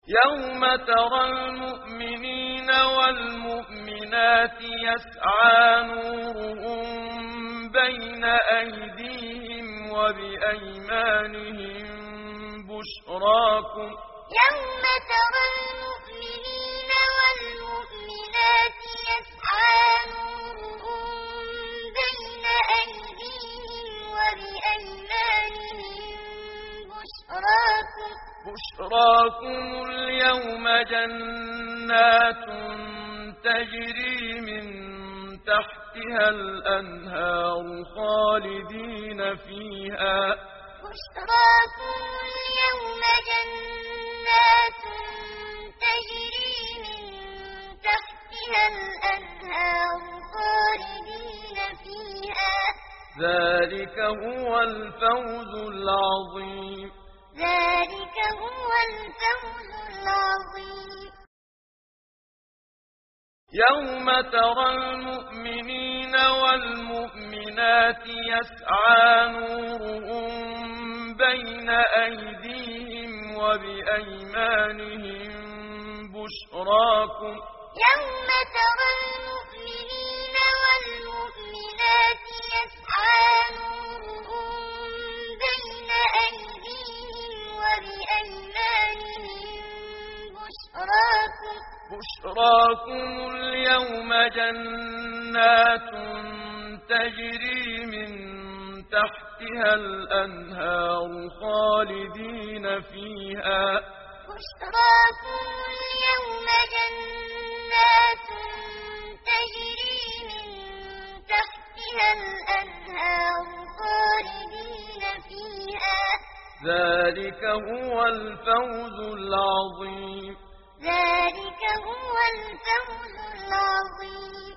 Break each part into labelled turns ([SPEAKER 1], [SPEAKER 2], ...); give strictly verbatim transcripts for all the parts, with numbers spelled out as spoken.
[SPEAKER 1] يوم ترى المؤمنين والمؤمنات يسعى نورهم بين أيديهم وبأيمانهم بشراكم
[SPEAKER 2] يوم ترى المؤمنين والمؤمنات يسعى نورهم بين أيديهم وبأيمانهم بشراكم
[SPEAKER 1] بشراكم اليوم جنات تجري من تحتها الأنهار خالدين فيها
[SPEAKER 2] بشراكم اليوم جنات تجري من تحتها الأنهار خالدين فيها
[SPEAKER 1] ذلك هو الفوز العظيم
[SPEAKER 2] ذلك هو الفوز العظيم
[SPEAKER 1] يوم ترى المؤمنين والمؤمنات يسعى نورهم بين أيديهم وبأيمانهم بشراكم
[SPEAKER 2] يوم ترى المؤمنين والمؤمنات يسعى نورهم بين أيديهم وبأيمانهم بشراكم
[SPEAKER 1] بشراكم اليوم جنات تجري من تحتها الأنهار خالدين فيها
[SPEAKER 2] بشراكم اليوم جنات تجري من تحتها الأنهار خالدين فيها
[SPEAKER 1] ذلك هو الفوز العظيم
[SPEAKER 2] ذلك هو الفوز العظيم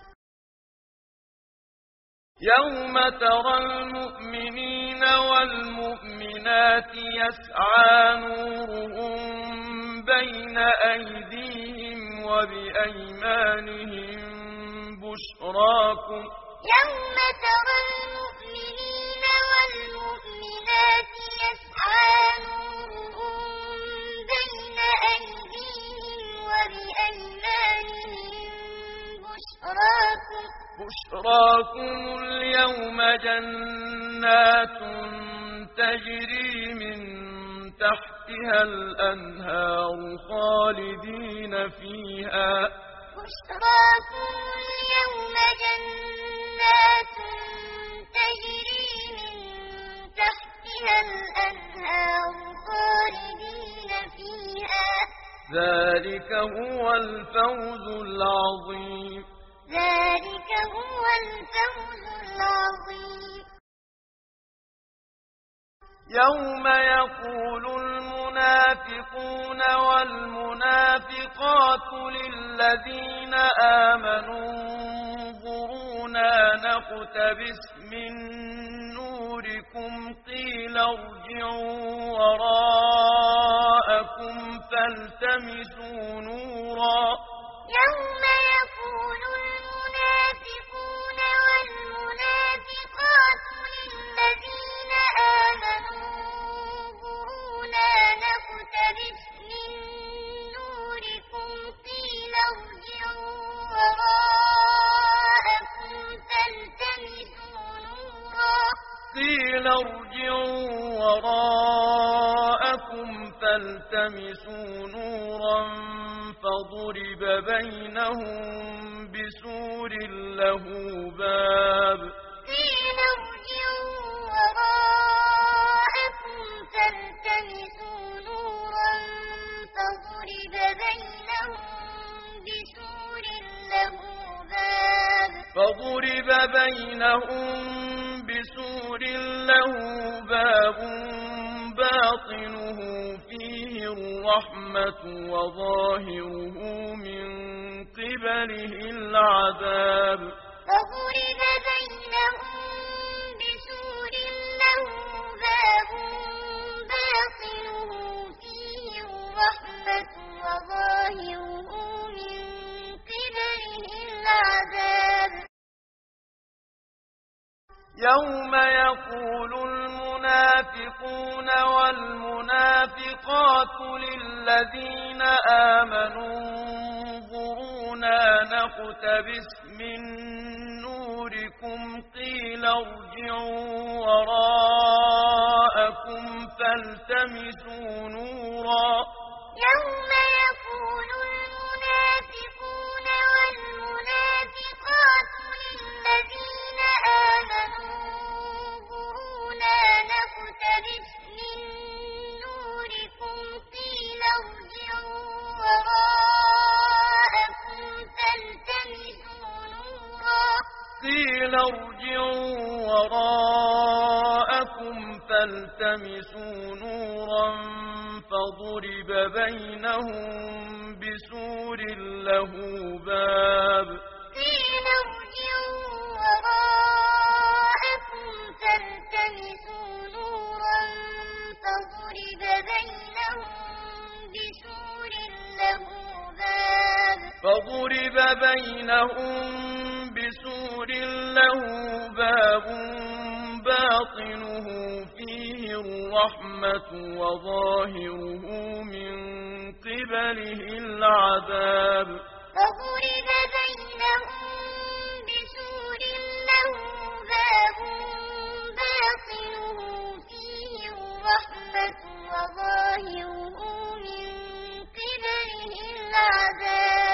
[SPEAKER 1] يوم ترى المؤمنين والمؤمنات يسعى نورهم بين أيديهم وبأيمانهم بشراكم
[SPEAKER 2] يوم ترى المؤمنين والمؤمنات يسعى نورهم بين أيديهم وبأيمانهم بشراكم
[SPEAKER 1] بشراكم اليوم جنات تجري من تحتها الأنهار خالدين فيها
[SPEAKER 2] بشراكم اليوم جنات تجري من تحتها الأنهار خالدين فيها
[SPEAKER 1] ذلك هو الفوز العظيم
[SPEAKER 2] ذلك هو الفوز العظيم
[SPEAKER 1] يوم يقول المنافقون والمنافقات للذين آمنوا انظرونا نقتبس من نوركم قيل ارجعوا وراءكم فالتمسوا نورا
[SPEAKER 2] يوم يقول المنافقون والمنافقات للذين آمنوا انظرونا نقتبس من نوركم قيل ارجعوا وراءكم فالتمسوا نورا
[SPEAKER 1] قيل ارجعوا وراءكم فالتمسوا نورا فضرب بينهم بسور له باب
[SPEAKER 2] قيل ارجعوا وراءكم فالتمسوا نورا فضرب بينهم بسور له باب
[SPEAKER 1] فضرب بينهم بسور له باب باطنه فيه الرحمة وظاهره من قبله العذاب
[SPEAKER 2] فضرب بينهم بسور له باب باطنه فيه الرحمة وظاهره من قبله العذاب
[SPEAKER 1] يوم يقول المنافقون والمنافقات للذين الذين آمنوا انظرونا نقتبس من نوركم قيل ارجعوا وراءكم فالتمسوا نورا
[SPEAKER 2] يوم يقول المنافقون والمنافقات للذين آمنوا انظرونا نقتبس من نوركم قيل ارجعوا وراءكم فالتمسوا نورا
[SPEAKER 1] قيل ارجعوا وراءكم فالتمسوا نورا فضرب بينهم بسور له باب
[SPEAKER 2] قيل ارجعوا وراءكم فالتمسوا نورا فضرب بينهم بسور له باب
[SPEAKER 1] فضرب بينهم بسور له باب باطنه فيه الرحمة وظاهره من قبله العذاب
[SPEAKER 2] فضرب بينهم بسور له باب باطنه فيه الرحمة وظاهره من قبله العذاب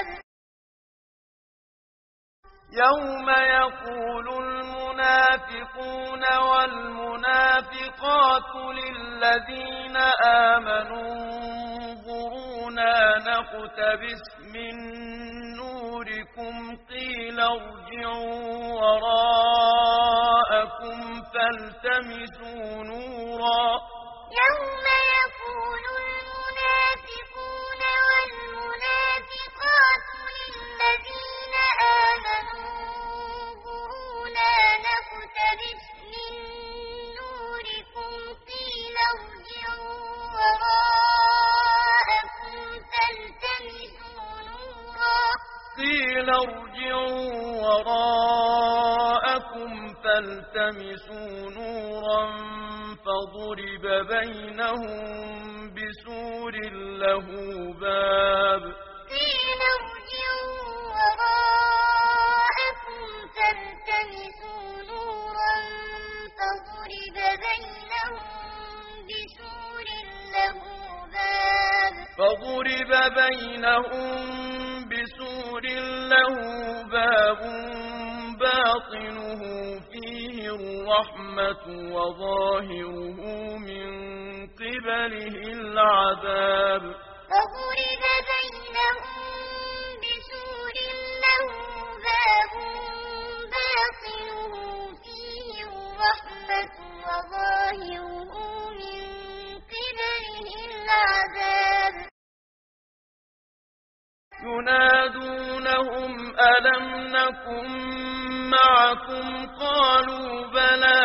[SPEAKER 1] يوم يقول المنافقون والمنافقات للذين آمنوا انظرونا نقتبس من نوركم قيل ارجعوا وراءكم فالتمسوا نورا
[SPEAKER 2] يوم يقول المنافقون والمنافقات للذين آمنوا انظرونا نقتبس من نوركم قيل ارجعوا وراءكم فالتمسوا نورا قيل ارجعوا
[SPEAKER 1] وراءكم فالتمسوا نورا فضرب بينهم بسور له باب
[SPEAKER 2] قيل ارجعوا وراءكم فالتمسوا نورا فضرب بينهم بسور له باب فضرب
[SPEAKER 1] بينهم بسور له باب باطنه فيه الرحمة وظاهره من قبله العذاب
[SPEAKER 2] فضرب بينهم بسور له باب باطنه فيه الرحمة وظاهره من قبله العذاب
[SPEAKER 1] ينادونهم ألم نكن معكم قالوا بلى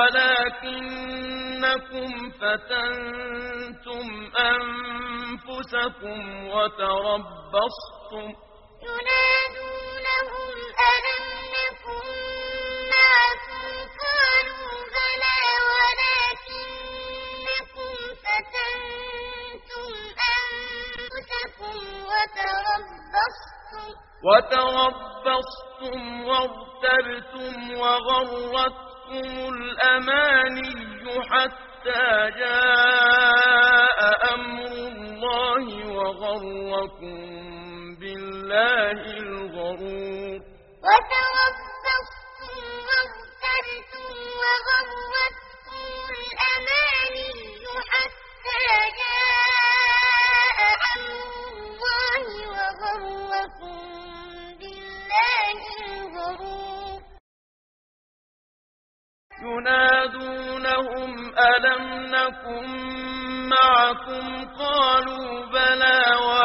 [SPEAKER 1] ولكنكم فتنتم أنفسكم وتربصتم
[SPEAKER 2] ينادونهم ألم نكن معكم قالوا بلى ولكنكم فتنتم أنفسكم وتربصتم
[SPEAKER 1] وتربصتم وارتبتم وغرتكم الأماني حتى جاء أمر الله وغركم بالله الغرور
[SPEAKER 2] وتربصتم وارتبتم وغرتكم الأماني حتى جاء أمر الله وغركم بالله الغرور
[SPEAKER 1] ينادونهم ألم نكن معكم قالوا بلى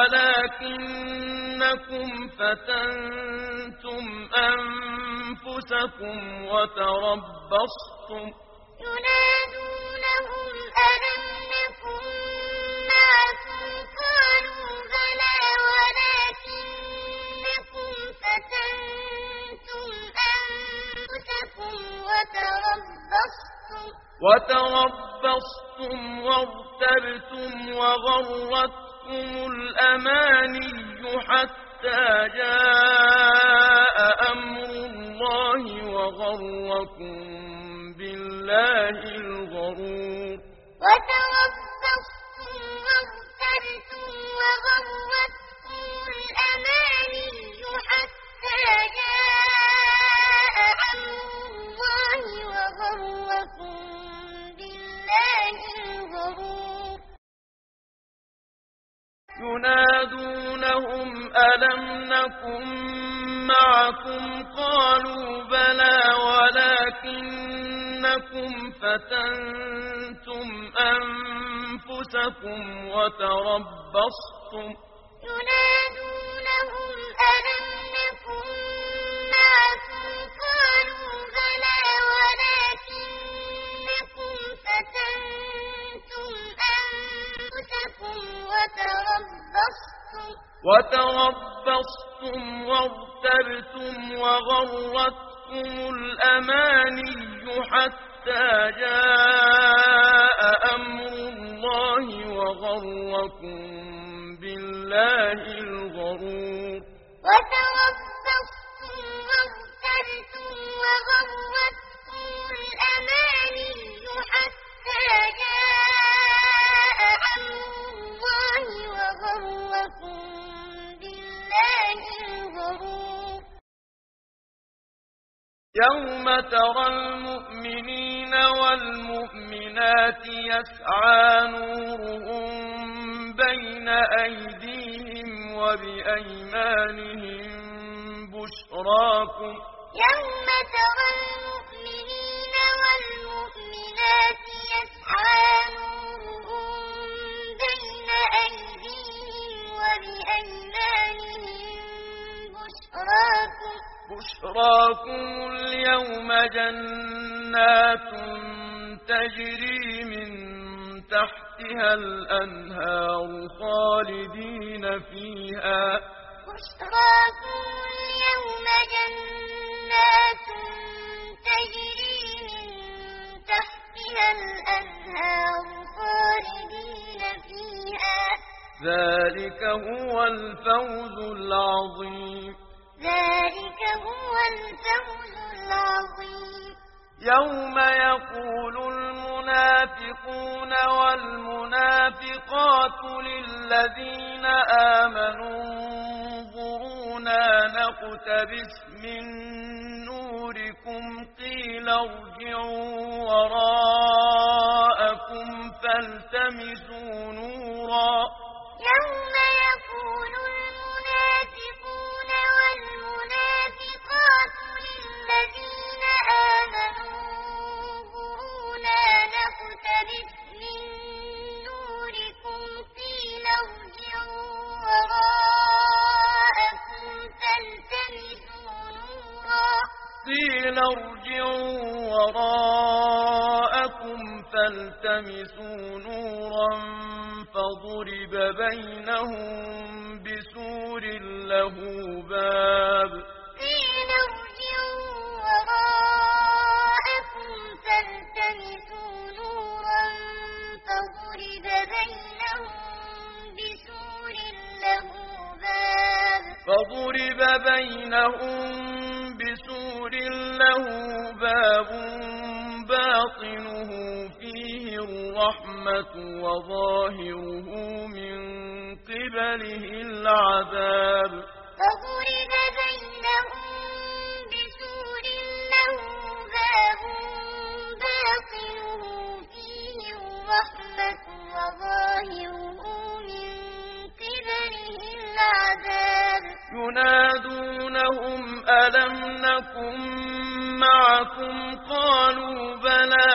[SPEAKER 1] ولكنكم فتنتم أنفسكم وتربصتم
[SPEAKER 2] ينادونهم ألم نكن معكم قالوا بلى ولكنكم فتنتم أنفسكم وتربصتم
[SPEAKER 1] وتربصتم وارتبتم وغرتكم وغرتكم الأماني حتى جاء أمر الله وغركم بالله الغرور
[SPEAKER 2] وتربصتم وارتبتم وغرتكم الأماني حتى جاء أمر الله وغركم بالله الغرور
[SPEAKER 1] ينادونهم ألم نكن معكم قالوا بلى ولكنكم فتنتم أنفسكم وتربصتم
[SPEAKER 2] ينادونهم ألم نكن معكم قالوا بلى ولكنكم فتنتم أنفسكم وتربصتم
[SPEAKER 1] وتربصتم وارتبتم وغرتكم الأماني حتى جاء أمر الله وغركم بالله الغرور
[SPEAKER 2] وتربصتم وارتبتم وغرتكم الأماني حتى جاء أمر الله وغركم بالله الغرور
[SPEAKER 1] يوم ترى المؤمنين والمؤمنات يسعى نورهم بين أيديهم وبأيمانهم بشراكم
[SPEAKER 2] يوم ترى المؤمنين والمؤمنات يسعى نورهم بين أيديهم وبأيمانهم بشراكم
[SPEAKER 1] بشراكم اليوم جنات تجري من تحتها الأنهار خالدين فيها
[SPEAKER 2] بشراكم اليوم جنات تجري من تحتها الأنهار خالدين فيها
[SPEAKER 1] ذلك هو الفوز العظيم
[SPEAKER 2] ذلك هو الفوز العظيم
[SPEAKER 1] يوم يقول المنافقون والمنافقات للذين آمنوا انظرونا نقتبس من نوركم قيل ارجعوا وراءكم فالتمسوا نورا
[SPEAKER 2] يوم يقول المنافقون والمنافقات للذين آمنوا انظرونا نقتبس من نوركم قيل ارجعوا وراءكم فالتمسوا نورا
[SPEAKER 1] قيل ارجعوا وراءكم فالتمسوا نورا فضرب بينهم بسور له باب
[SPEAKER 2] قيل ارجعوا وراءكم فالتمسوا نورا فضرب بينهم بسور له باب
[SPEAKER 1] فضرب بينهم بسور له باب باطنه فيه الرحمة وظاهره من قبله العذاب
[SPEAKER 2] فضرب بينهم بسور له باب باطنه فيه الرحمة وظاهره من قبله العذاب
[SPEAKER 1] ينادونهم ألم نكن معكم قالوا بلى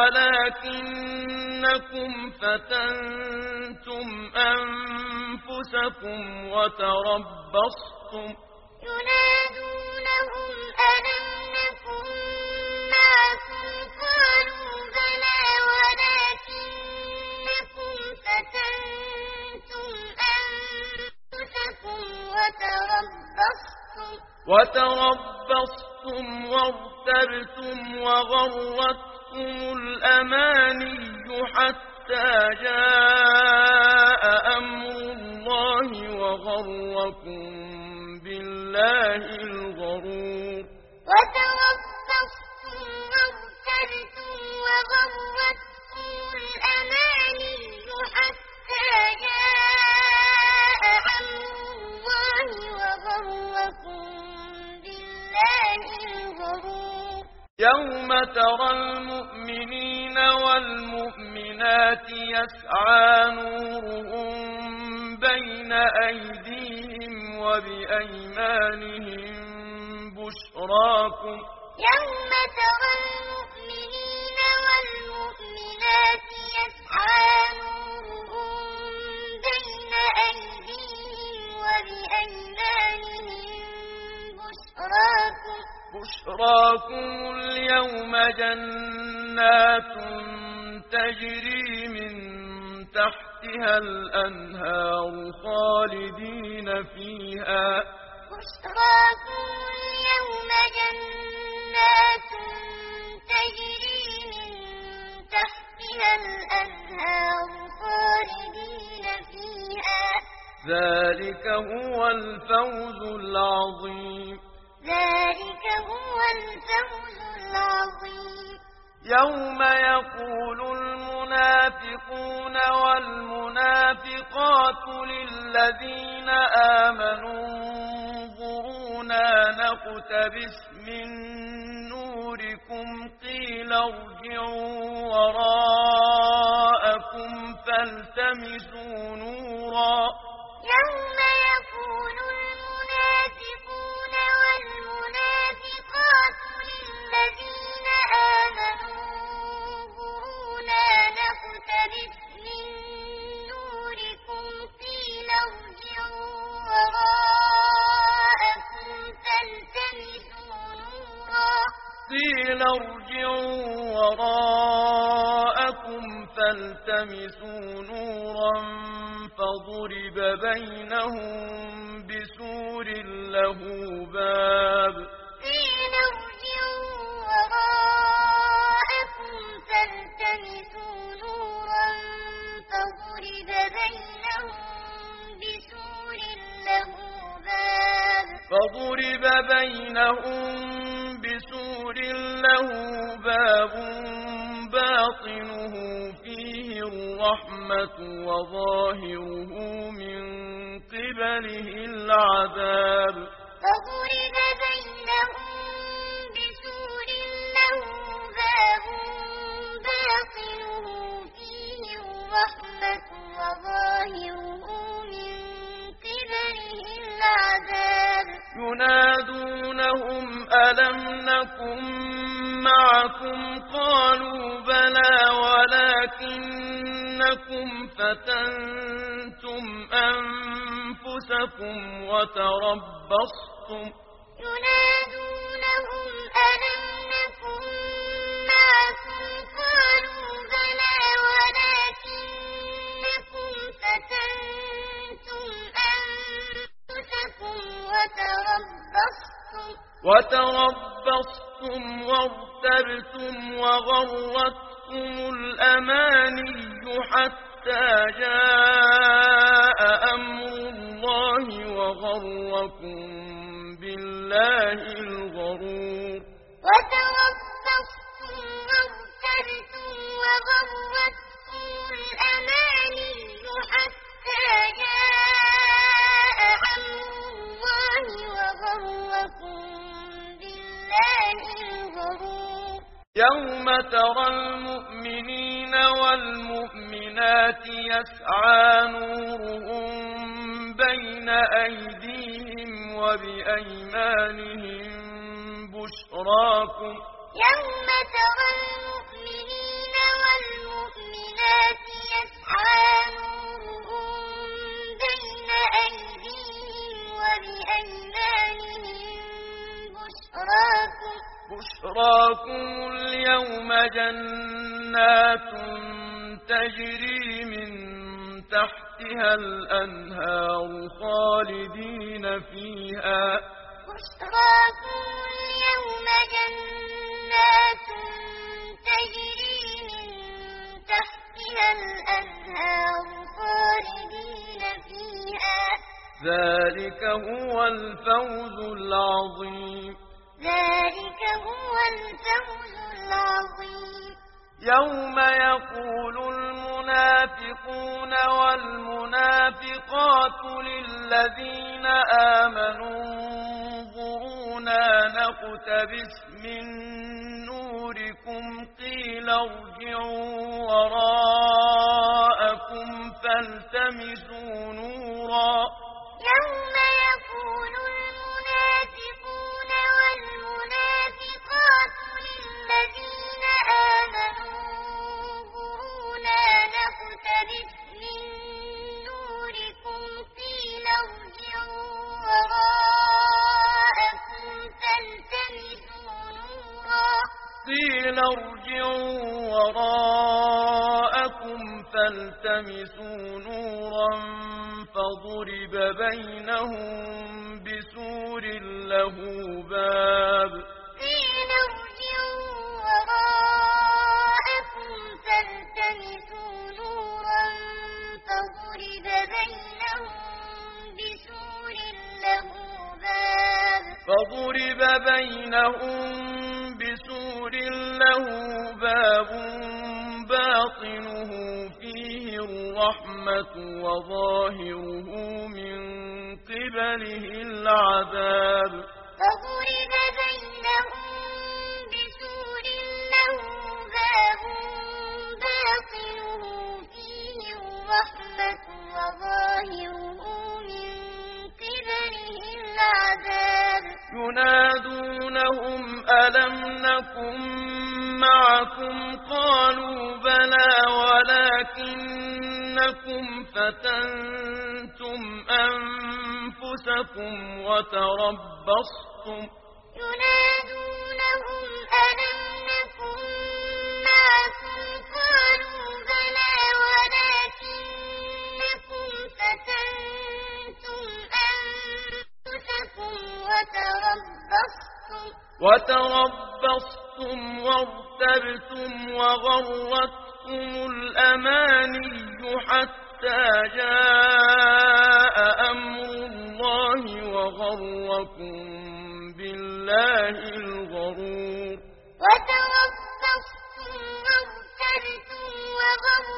[SPEAKER 1] ولكنكم فتنتم أنفسكم وتربصتم
[SPEAKER 2] ينادونهم ألم نكن معكم قالوا بلى ولكنكم فتنتم أنفسكم وتربصتم
[SPEAKER 1] وتربصتم وارتبتم وغرتكم الأماني حتى جاء أمر وغركم بالله الغرور
[SPEAKER 2] وتربصتم وارتبتم وغرتكم الأماني حتى جاء أمر الله وغركم بالله الغرور
[SPEAKER 1] يوم ترى المؤمنين والمؤمنات يسعى نورهم بين أيديهم وبأيمانهم بشراكم
[SPEAKER 2] يوم ترى المؤمنين والمؤمنات يسعى نورهم بين أيديهم وبأيمانهم بشراكم
[SPEAKER 1] بشراكم اليوم جنات تجري من تحتها الأنهار خالدين فيها
[SPEAKER 2] بشراكم اليوم جنات تجري من تحتها الأنهار خالدين فيها
[SPEAKER 1] ذلك هو الفوز العظيم
[SPEAKER 2] ذلك هو الفوز العظيم
[SPEAKER 1] يوم يقول المنافقون والمنافقات للذين آمنوا انظرونا نقتبس من نوركم قيل ارجعوا وراءكم فالتمسوا نورا
[SPEAKER 2] يوم يقول المنافقون والمنافقات للذين آمنوا انظرونا نقتبس من نوركم قيل ارجعوا وراءكم فالتمسوا نورا
[SPEAKER 1] قيل ارجعوا وراءكم فالتمسوا نورا فضرب بينهم بسور له باب
[SPEAKER 2] قيل ارجعوا وراءكم فالتمسوا نورا فضرب بينهم بسور له باب
[SPEAKER 1] فضرب بينهم بسور له باب باطنه فيه الرحمة وظاهره من قبله العذاب
[SPEAKER 2] فضرب بينهم بسور له باب باطنه فيه الرحمة وظاهره من قبله العذاب
[SPEAKER 1] ينادونهم ألم نكن معكم قالوا بلى ولكنكم فتنتم أنفسكم وتربصتم
[SPEAKER 2] ينادونهم ألم نكن معكم قالوا بلى ولكنكم فتنتم أنفسكم وتربصتم
[SPEAKER 1] وتربصتم وارتبتم وغرتكم الأماني حتى جاء أمر الله وغركم بالله الغرور
[SPEAKER 2] وتربصتم وارتبتم وغرتكم الأماني حتى جاء أمر الله وغركم بالله الغرور
[SPEAKER 1] يوم ترى المؤمنين والمؤمنات يسعى نورهم بين أيديهم وبأيمانهم بشراكم
[SPEAKER 2] يوم ترى المؤمنين والمؤمنات يسعى نورهم بين أيديهم وبأيمانهم بشراكم
[SPEAKER 1] بشراكم اليوم جنات تجري من تحتها الأنهار خالدين فيها
[SPEAKER 2] بشراكم اليوم جنات تجري من تحتها الأنهار خالدين فيها
[SPEAKER 1] ذلك هو الفوز العظيم
[SPEAKER 2] ذلك هو الفوز العظيم
[SPEAKER 1] يوم يقول المنافقون والمنافقات للذين آمنوا انظرونا نقتبس من نوركم قيل ارجعوا وراءكم فالتمسوا نورا
[SPEAKER 2] يوم يقول المنافقون والمنافقات للذين آمنوا انظرونا نقتبس من نوركم قيل ارجعوا وراءكم فالتمسوا نورا
[SPEAKER 1] قيل ارجعوا وراءكم فالتمسوا نورا فضرب بينهم بسور له باب
[SPEAKER 2] قيل ارجعوا وراءكم فالتمسوا نورا فضرب بينهم بسور له باب
[SPEAKER 1] فضرب بينهم بسور له باب باطنه فيه الرحمة وظاهره من قبله العذاب
[SPEAKER 2] فضرب بينهم بسور له باب باطنه فيه الرحمة وظاهره من قبله العذاب
[SPEAKER 1] ينادونهم ألم نكن معكم قالوا بلى ولكنكم فتنتم أنفسكم وتربصتم
[SPEAKER 2] ينادونهم ألم نكن معكم قالوا بلى ولكنكم فتنتم أنفسكم وتربصتم
[SPEAKER 1] وتربصتم وارتبتم وغرتكم الأماني حتى جاء أمر الله وغركم بالله الغرور
[SPEAKER 2] وتربصتم وارتبتم وغرتكم